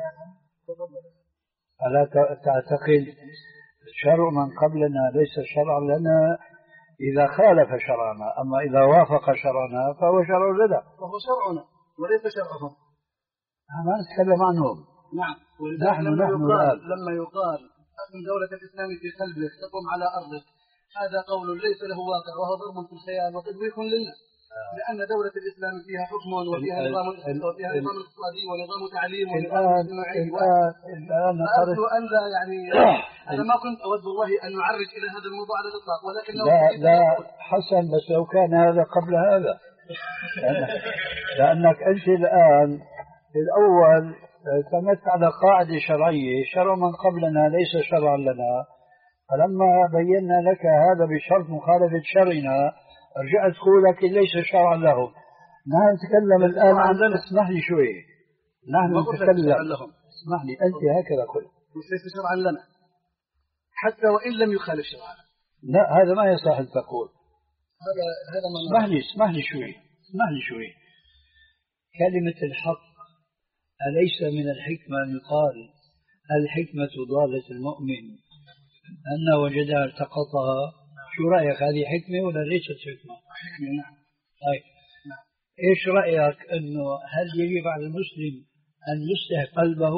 ألا تعتقد شرع من قبلنا ليس شرعا لنا إذا خالف شرعنا، أما إذا وافق شرعنا فهو شرع لنا. فهو شرعنا وليس شرعهم. ما نتكلم عنهم. نعم. نحن لما نحن يقال لما يقال أقم دولة الإسلام في قلبك تقوم على أرضك، هذا قول ليس له واقع وهو ضرب في الخيال وتدويخ للناس، لأن دولة الإسلام فيها حكم وفيها نظام وفيها نظام اقتصادي ونظام تعليم ونظام اجتماعي. الآن أرجو أن لا يعني أنا ما كنت أود والله أن نعرج إلى هذا الموضوع على الإطلاق، ولكن لا لا حسن، بس لو كان هذا قبل هذا لأنك أنت الآن في الأول اعتمدت على قاعدة شرعية، شرع من قبلنا ليس شرعا لنا، فلما بينا لك هذا بشرط مخالفة شرعنا رجعت تقولك ليس شرعا لهم. نحن نتكلم الآن عن، اسمح لي شوي، نحن نتكلم، اسمح لي أنت هكذا قلت ليس شرعا لنا حتى وإن لم يخالف شرعنا. لا، هذا ما يصح أن تقول. هذا هذا اسمح لي اسمح لي شوي اسمح لي شوي كلمة الحق أليس من الحكمة أن يقال الحكمة ضالة المؤمن أن وجدها التقطها؟ شو رأيك، هذه حكمة ولا ليست حكمة؟ حكمة، نعم. طيب نعم. إيش رأيك أنه هل يجب على المسلم أن يصلح قلبه؟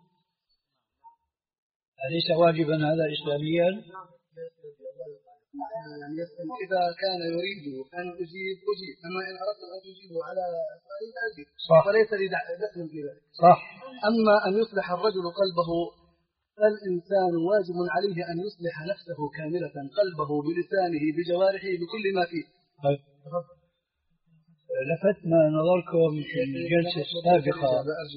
أليس واجبا هذا إسلاميا؟ يعني إذا كان يريد أن أجيب أجيب، أما إن أردت أن أجيبه على سؤالي فأجيب، وليس لي دخل في ذلك. صح. أما أن يصلح الرجل قلبه، فالإنسان واجب عليه أن يصلح نفسه كاملة، قلبه بلسانه بجوارحه بكل ما فيه. طيب. لفتنا نظركم في الجلسة السابقة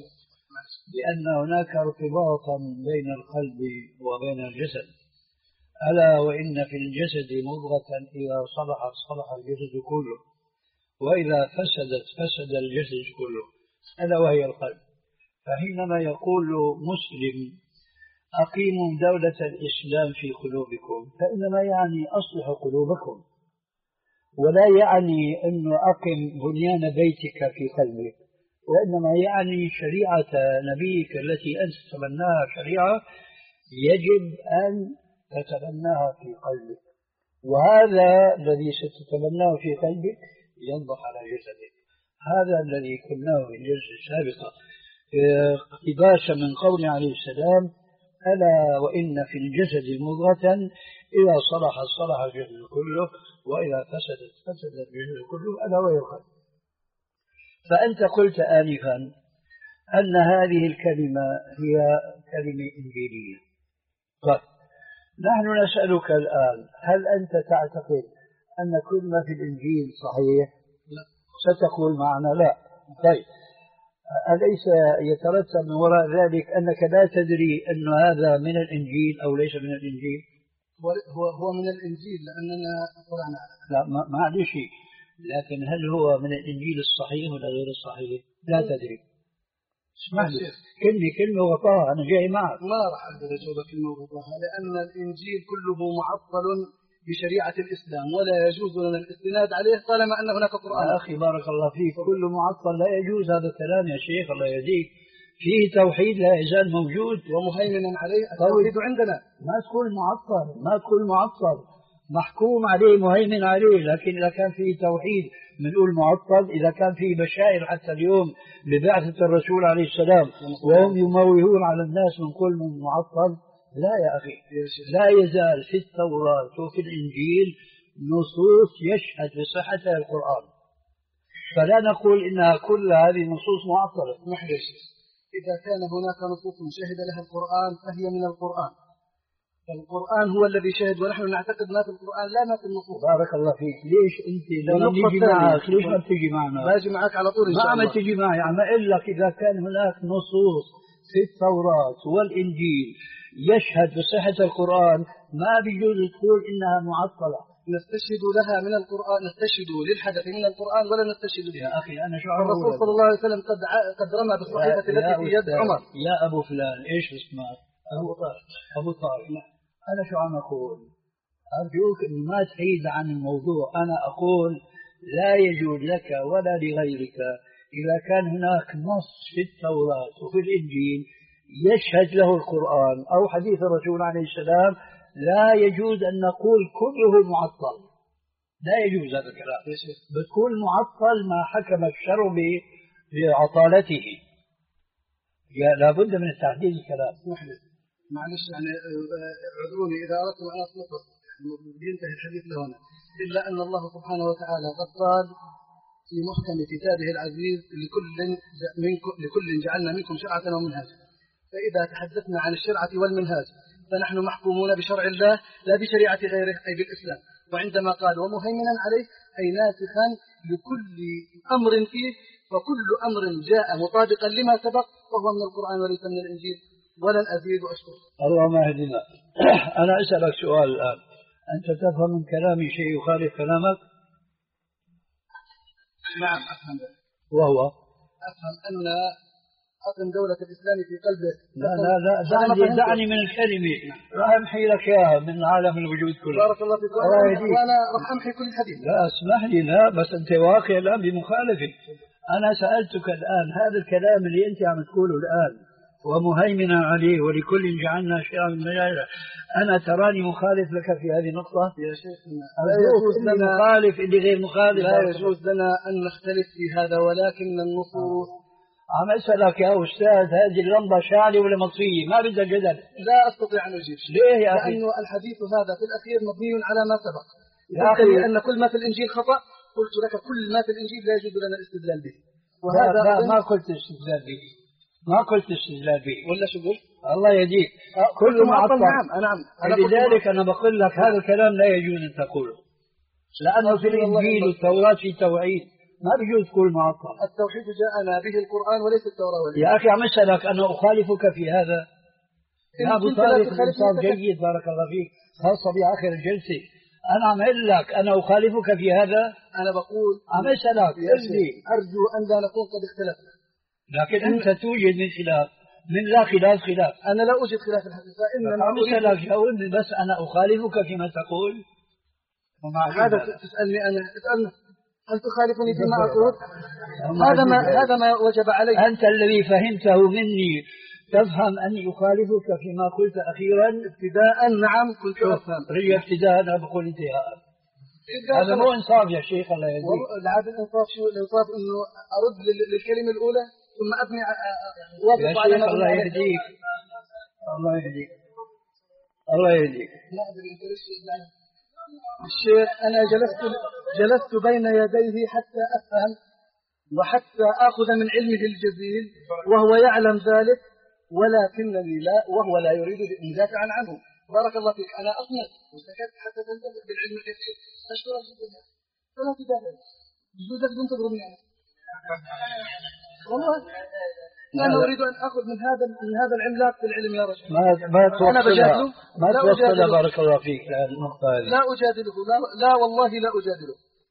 بأن هناك ارتباطا بين القلب وبين الجسد، ألا وإن في الجسد مضغة إذا صلحت صلح الجسد كله، وإذا فسدت فسد الجسد كله، ألا وهي القلب. فحينما يقول مسلم أقيموا دولة الإسلام في قلوبكم، فإنما يعني أصلح قلوبكم، ولا يعني أنه أقم بنيان بيتك في قلبك، وإنما يعني شريعة نبيك التي أنت تتبناها شريعة يجب أن تتبناها في قلبك، وهذا الذي ستتبناه في قلبك ينضح على جسدك. هذا الذي قلناه في الجلسة السابقة اقتباسا من قول عليه السلام ألا وإن في الجسد مضغة إذا صلحت صلح الجسد كله وإذا فسدت فسد الجسد كله، ألا وهي القلب. فأنت قلت آنفا أن هذه الكلمة هي كلمة إنجيلية. طيب نحن نسألك الآن، هل أنت تعتقد أن كل ما في الإنجيل صحيح؟ لا. ستقول معنا لا. طيب أليس يترتب من وراء ذلك أنك لا تدري أن هذا من الإنجيل أو ليس من الإنجيل؟ هو هو من الإنجيل لأننا قرأنا. لا معلش، لكن هل هو من الإنجيل الصحيح ولا غير الصحيح؟ لا تدري. اسمح لي كلمة كلمة وطاها، أنا جاي معك. ما راح أقدر أجاوبك كلمة وطاها، لأن الإنجيل كله معطل بشريعة الإسلام ولا يجوز لنا الاستناد عليه طالما أن هناك قرآن. يا أخي بارك الله فيك، كل معطل لا يجوز هذا الكلام يا شيخ، الله يهديك. فيه توحيد لا يزال موجود ومهيمنا عليه التوحيد عندنا. ما تقول معطل، ما تقول معطل، محكوم عليه مهيمن عليه، لكن إذا كان فيه توحيد بنقول معطل. إذا كان فيه بشائر حتى اليوم ببعثة الرسول عليه السلام وهم يموهون على الناس من كل من معطل، لا يا أخي، لا يزال في التوراة وفي الإنجيل نصوص يشهد بصحة القرآن، فلا نقول إنها كل هذه النصوص معطلة. محدث إذا كان هناك نصوص شهد لها القرآن فهي من القرآن، القرآن هو الذي شهد، ونحن نعتقد ما في القرآن لا ما في النصوص. بارك الله فيك. ليش أنت لما نيجي معك ليش ما بتيجي معنا؟ باجي معك على طول إن شاء الله. ما عم تيجي معي، عم أقول لك إذا كان هناك نصوص في التوراة والإنجيل يشهد بصحة القرآن ما بيجوز تقول إنها معطلة. نستشهد لها من القرآن، نستشهد للحدث من القرآن ولا نستشهد به. يا أخي أنا شو الرسول صلى الله عليه وسلم قد قد رمى بالصحيفة التي في يد عمر. يا أبو فلان إيش اسمك؟ أبو طارق. أبو طارق. أنا شو عم أقول؟ أرجوك إن ما تحيد عن الموضوع. أنا أقول لا يجوز لك ولا لغيرك إذا كان هناك نص في التوراة وفي الإنجيل يشهد له القرآن أو حديث الرسول عليه السلام، لا يجوز أن نقول كله معطل. لا يجوز هذا الكلام. بتكون معطل ما حكم الشرع بعطالته. لابد من التحديد الكلام. معلش يعني اعذروني إذا أردت أن أصلح ينتهي الحديث لهنا، إلا أن الله سبحانه وتعالى قد قال في محكم كتابه العزيز لكل منكم لكل جعلنا منكم شرعة ومنهاجا. فإذا تحدثنا عن الشرعة والمنهاج فنحن محكومون بشرع الله لا بشريعة غيره أي بالإسلام. وعندما قال ومهيمنا عليه أي ناسخا لكل أمر فيه، فكل أمر جاء مطابقا لما سبق فهو من القرآن وليس من الإنجيل. ولن أزيد وأشكر. اللهم اهدنا. أنا أسألك سؤال الآن، أنت تفهم من كلامي شيء يخالف كلامك؟ نعم أفهم. وهو أفهم أن أقم دولة الإسلام في قلبه. لا لا لا دعني, دعني من الكلمة، راح أمحي لك إياها من عالم الوجود كله. بارك الله فيك. وأنا راح أمحي كل الحديث. لا اسمح لي، لا بس أنت واقع الآن بمخالفة. أنا سألتك الآن هذا الكلام اللي أنت عم تقوله الآن ومهيمنا عليه ولكل جعلنا شيئا من مجاله، أنا تراني مخالف لك في هذه النقطة؟ يا شيخنا لا يجوز لنا مخالف اللي غير مخالف، لا يجوز لنا أن نختلف في هذا، ولكن النصوص. عم أسألك يا أستاذ، هذه اللمبة شاعلة ولا مطفية؟ ما بدها جدل. لا أستطيع أن أجيب. ليه يا أخي؟ لأنه الحديث هذا في الأخير مبني على ما سبق. يا أخي أن كل ما في الإنجيل خطأ، قلت لك كل ما في الإنجيل لا يجوز لنا الاستدلال به. وهذا لا, لا ما قلت استدلال به، ما قلت استدلال به. ولا شو قلت؟ الله يهديك. كل معطل. نعم نعم. لذلك أنا بقول لك هذا الكلام لا يجوز أن تقوله، لأنه في الإنجيل والتوراة في توعيد، ما بيجوز كل معطل. التوحيد جاءنا به القرآن وليس التوراة والإنجيل. يا أخي عم أسألك أنا أخالفك في هذا؟ يا أبو طارق الإنصاف جيد بارك الله فيك، خاصة بآخر الجلسة. أنا عم أقول لك أنا أخالفك في هذا. أنا بقول عم أسألك أرجو أن لا نكون قد اختلفنا، لكن أنت توجد من خلاف من لا خلاف خلاف. أنا لا أوجد خلاف الحقيقة، إنما عم أسألك جاوبني بس، أنا أخالفك فيما تقول. هذا تسألني أنا، تسألني هل تخالفني فيما أقول؟ هذا ما هذا ما وجب علي. أنت الذي فهمته مني تفهم أني أخالفك فيما قلت أخيرا. ابتداء نعم كنت أفهم. رجع ابتداء أنا بقول انتهاء. هذا مو إنصاف يا شيخ. الله يهديك. العادة الإنصاف شو؟ الإنصاف إنه أرد للكلمة الأولى ثم أبني يا شيخ. الله يهديك الله يهديك الله يهديك. لا أدري أنت ليش الشيخ. أنا جلست جلست بين يديه حتى أفهم وحتى أخذ من علمه الجزيل وهو يعلم ذلك، ولكنني لا وهو لا يريد مدافعا عنه. بارك الله فيك. أنا أصمت وسكت حتى تنتبه بالعلم الكثير. أشكرك جدا. فلا تدافع. يجوز لك تنتظر مني أنا. والله أنا أريد أن أخذ من هذا من هذا العملاق في العلم يا رجل. ما ما أنا بجادله. ما توصل. بارك الله فيك. النقطة هذه لا أجادله. لا, لا والله لا أجادله.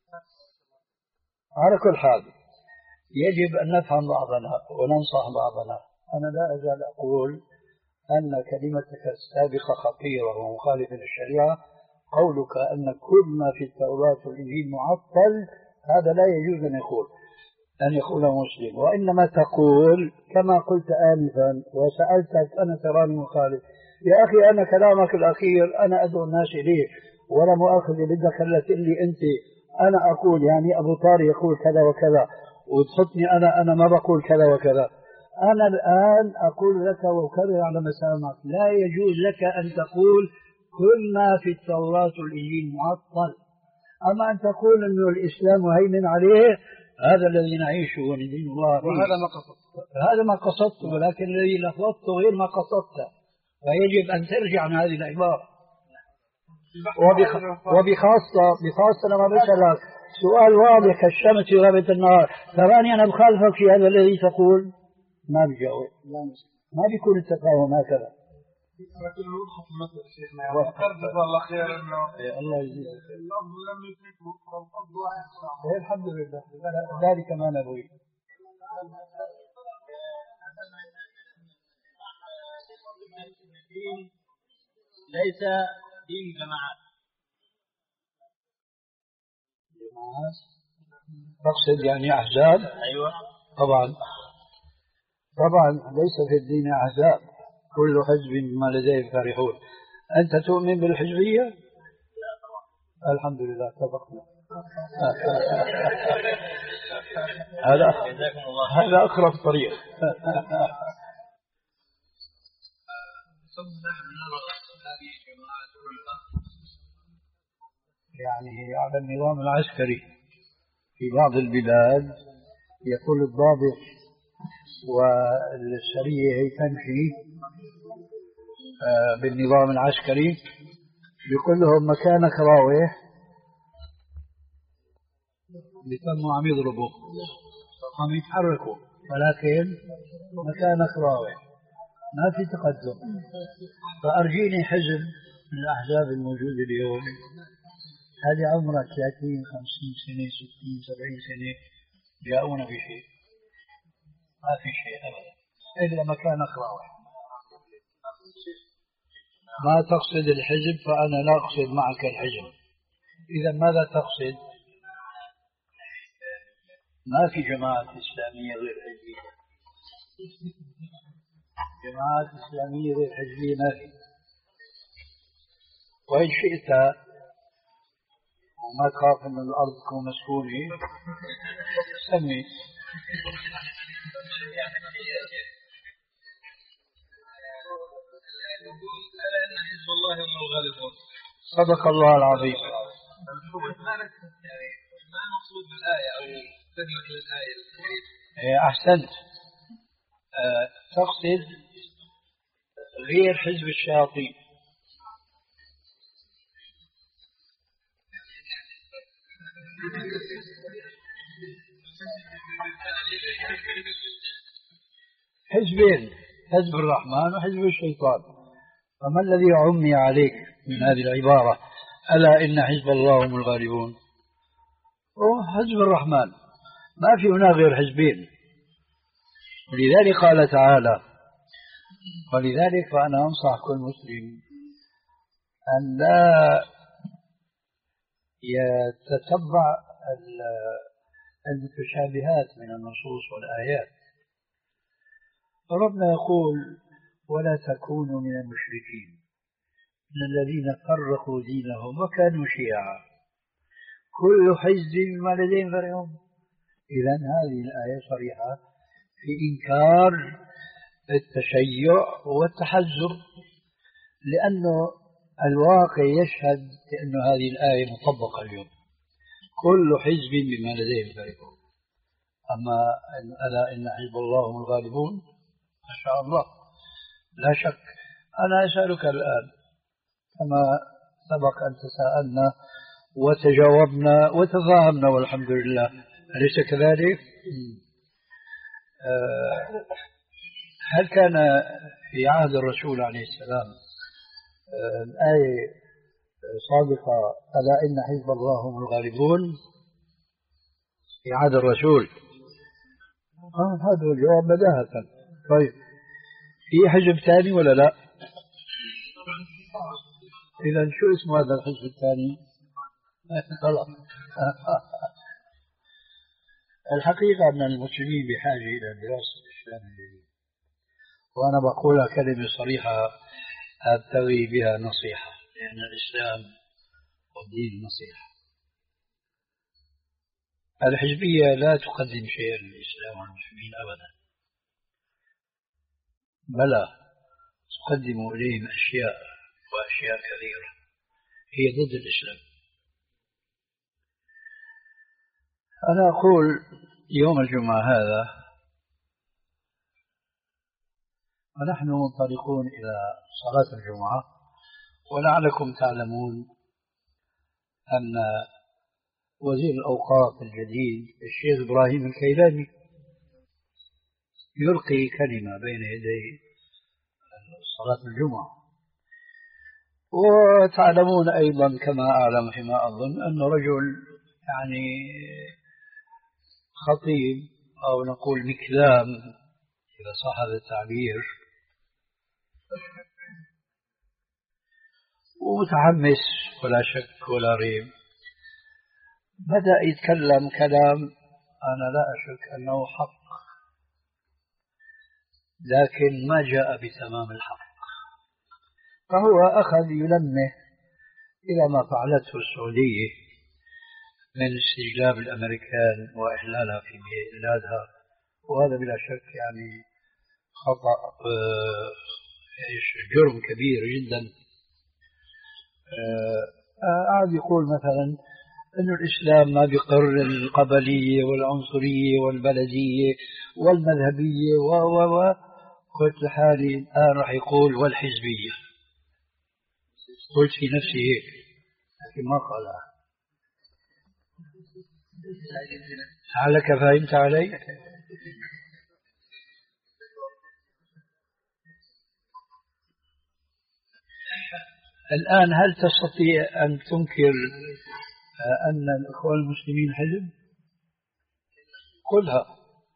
على كل حال يجب أن نفهم بعضنا وننصح بعضنا. أنا لا أزال أقول أن كلمتك السابقة خطيرة ومخالفة للشريعة. قولك أن كل ما في التوراة والإنجيل معطل، هذا لا يجوز أن يقول أن يقوله مسلم، وإنما تقول كما قلت آنفا وسألتك أنا تراني مخالف. يا أخي أنا كلامك الأخير أنا أدعو الناس إليه ولا مؤاخذة بدك التي اللي أنت أنا أقول يعني أبو طارق يقول كذا وكذا وتحطني أنا أنا ما بقول كذا وكذا. أنا الآن أقول لك وأكرر على مسامعك، لا يجوز لك أن تقول كل ما في التوراة والإنجيل معطل. أما أن تقول أن الإسلام مهيمن عليه، هذا الذي نعيشه وندين الله فيه. وهذا ما قصدت. هذا ما قصدته، ولكن الذي لفظته غير ما قصدته، فيجب أن ترجع عن هذه العبارة. وبخ... وبخاصة بخاصة لما بسألك سؤال واضح كالشمس في غابة النهار، تراني أنا بخالفك في هذا الذي تقول، ما بجاوب، ما بيكون التفاهم هكذا. الله خير انه الله يجزيك. الأرض لم يدركه والأرض واحد. الحمد لله ذلك ما نبغي. ليس دين جماعات. جماعات تقصد يعني أحزاب؟ أيوة طبعا طبعا ليس في الدين أحزاب، كل حزب بما لديهم فرحون. أنت تؤمن بالحزبية؟ لا طبعا. الحمد لله اتفقنا. هذا هذا أقرب طريق. يعني على النظام العسكري في بعض البلاد يقول الضابط والسرية هي تمشي بالنظام العسكري، يقول لهم مكانك راوح بيتموا عم يضربوا عم يتحركوا، ولكن مكانك راوح ما في تقدم. فأرجيني حزب من الأحزاب الموجودة اليوم، هذه عمرها ثلاثين خمسين سنة ستين سبعين سنة، جاءونا بشيء؟ ما في شيء أبدا إلا مكانك راوح. ما تقصد الحزب فأنا لا أقصد معك الحزب. إذا ماذا تقصد؟ ما في جماعة إسلامية غير حزبية، جماعات إسلامية غير حزبية ما في. وإن شئت وما تخاف أن الأرض تكون مسكونة سمي. صدق الله العظيم. ما المقصود بالآية أو كلمة الآية؟ أحسنت. أه تقصد غير حزب الشياطين. حزبين، حزب الرحمن وحزب الشيطان. فما الذي عمي عليك من هذه العبارة ألا إن حزب الله هم الغالبون؟ هو حزب الرحمن، ما في هنا غير حزبين. ولذلك قال تعالى: ولذلك فأنا أنصح كل مسلم أن لا يتتبع المتشابهات من النصوص والآيات. ربنا يقول: ولا تكونوا من المشركين من الذين فرقوا دينهم وكانوا شيعا كل حزب بما لديهم فرحون. إذن هذه الآية صريحة في إنكار التشيع والتحزب، لأنه الواقع يشهد بأن هذه الآية مطبقة اليوم: كل حزب بما لديهم فرحون. أما ألا إن حزب الله هم الغالبون، ما شاء الله لا شك. أنا أسألك الآن كما سبق أن تساءلنا وتجاوبنا وتفاهمنا والحمد لله، أليس كذلك؟ هل كان في عهد الرسول عليه السلام الآية صادقة: ألا إن حزب الله هم الغالبون، في عهد الرسول؟ آه هذا هو الجواب بداهة. طيب في حزب ثاني ولا لا؟ إذا شو اسم هذا الحزب الثاني؟ خلاص. الحقيقة أن المسلمين بحاجة إلى دراسة الإسلام الجديد، وأنا بقولها كلمة صريحة أبتغي بها نصيحة، لأن الإسلام والدين نصيحة. الحزبية لا تقدم شيئا للإسلام والمسلمين أبدا، بلى تقدم إليهم أشياء وأشياء كثيرة هي ضد الإسلام. أنا أقول يوم الجمعة هذا ونحن منطلقون إلى صلاة الجمعة، ولعلكم تعلمون أن وزير الأوقاف الجديد الشيخ إبراهيم الكيلاني يلقي كلمة بين يدي صلاة الجمعة. وتعلمون أيضا كما أعلم فيما أظن أنه رجل يعني خطيب أو نقول مكلام إذا صح هذا التعبير، ومتحمس ولا شك ولا ريب. بدأ يتكلم كلام أنا لا أشك أنه حق، لكن ما جاء بتمام الحق. فهو أخذ يلمح إلى ما فعلته السعودية من استجلاب الأمريكان وإحلالها في بلادها، وهذا بلا شك يعني خطأ آه جرم كبير جدا. قاعد آه يقول مثلا أن الإسلام ما بيقر القبلية والعنصرية والبلدية والمذهبية و و و قلت لحالي الآن راح يقول والحزبية، قلت في نفسي هيك لكن ما قالها. لعلك فهمت علي؟ الآن هل تستطيع أن تنكر أن الإخوان المسلمين حزب؟ قلها.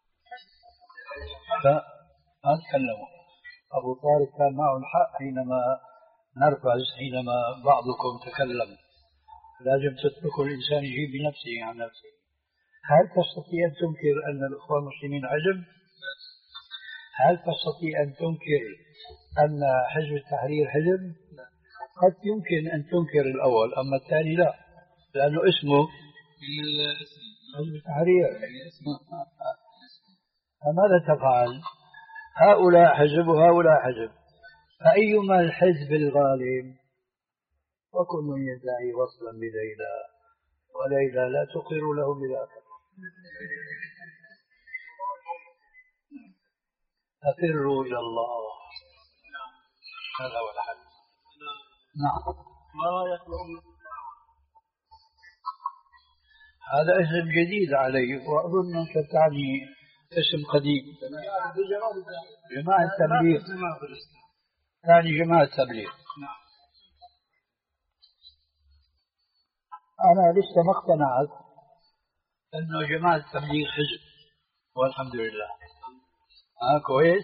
فما تكلموا. أبو طارق كان معه الحق حينما نرفز، حينما بعضكم تكلم. لازم تتركوا الإنسان يجيب بنفسه عن نفسه. هل تستطيع أن تنكر أن الإخوان المسلمين حزب؟ هل تستطيع أن تنكر أن حزب التحرير حزب؟ قد يمكن أن تنكر الأول، أما الثاني لا، لأنه اسمه حزب التحرير. فماذا تفعل؟ هؤلاء حزب وهؤلاء حزب، فأيما الحزب الغالب؟ وكل يدعي وصلا بليلى وليلى لا تقر له بالآخر. أفروا إلى الله، هذا هو الحل. نعم. هذا اسم جديد علي، وأظن أنك تعني اسم قديم. جماعة التبليغ، تعني جماعة التبليغ. أنا لسه ما اقتنعت أنه جماعة التبليغ حزب، والحمد لله. آه كويس.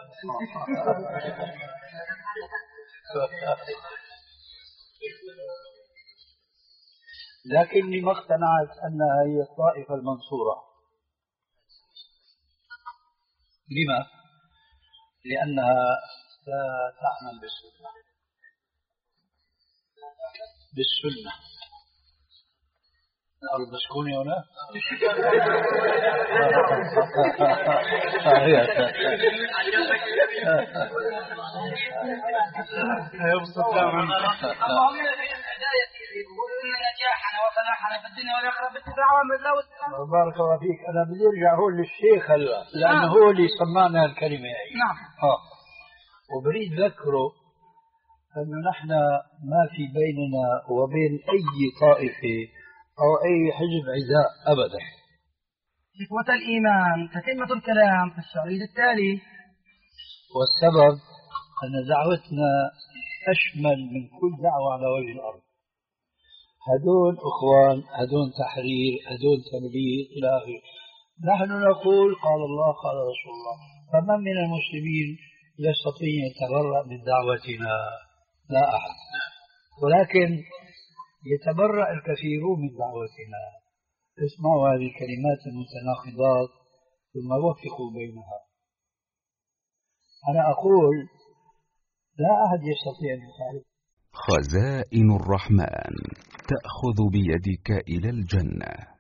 لكني ما اقتنعت أنها هي الطائفة المنصورة. لما؟ لأنها لا تعمل بالسنة. بالسنة المسكونة هنا. بارك الله فيك. أنا بدي أرجع هون للشيخ هلا، لأنه هو اللي سمعنا الكلمة يعني. نعم. آه. وبريد ذكره أنه نحن ما في بيننا وبين أي طائفة أو أي حزب عداء أبدا. إخوة الإيمان، تتمة الكلام في الشريط التالي. والسبب أن دعوتنا أشمل من كل دعوة على وجه الأرض. هدول أخوان، هدول تحرير، هدول تبليغ إلى آخره. نحن نقول قال الله قال رسول الله، فمن من المسلمين يستطيع أن يتبرأ من دعوتنا؟ لا أحد. ولكن يتبرأ الكثيرون من دعوتنا. اسمعوا هذه الكلمات المتناقضات ثم وفقوا بينها. أنا أقول لا أحد يستطيع أن يخالف. خزائن الرحمن تأخذ بيدك إلى الجنة.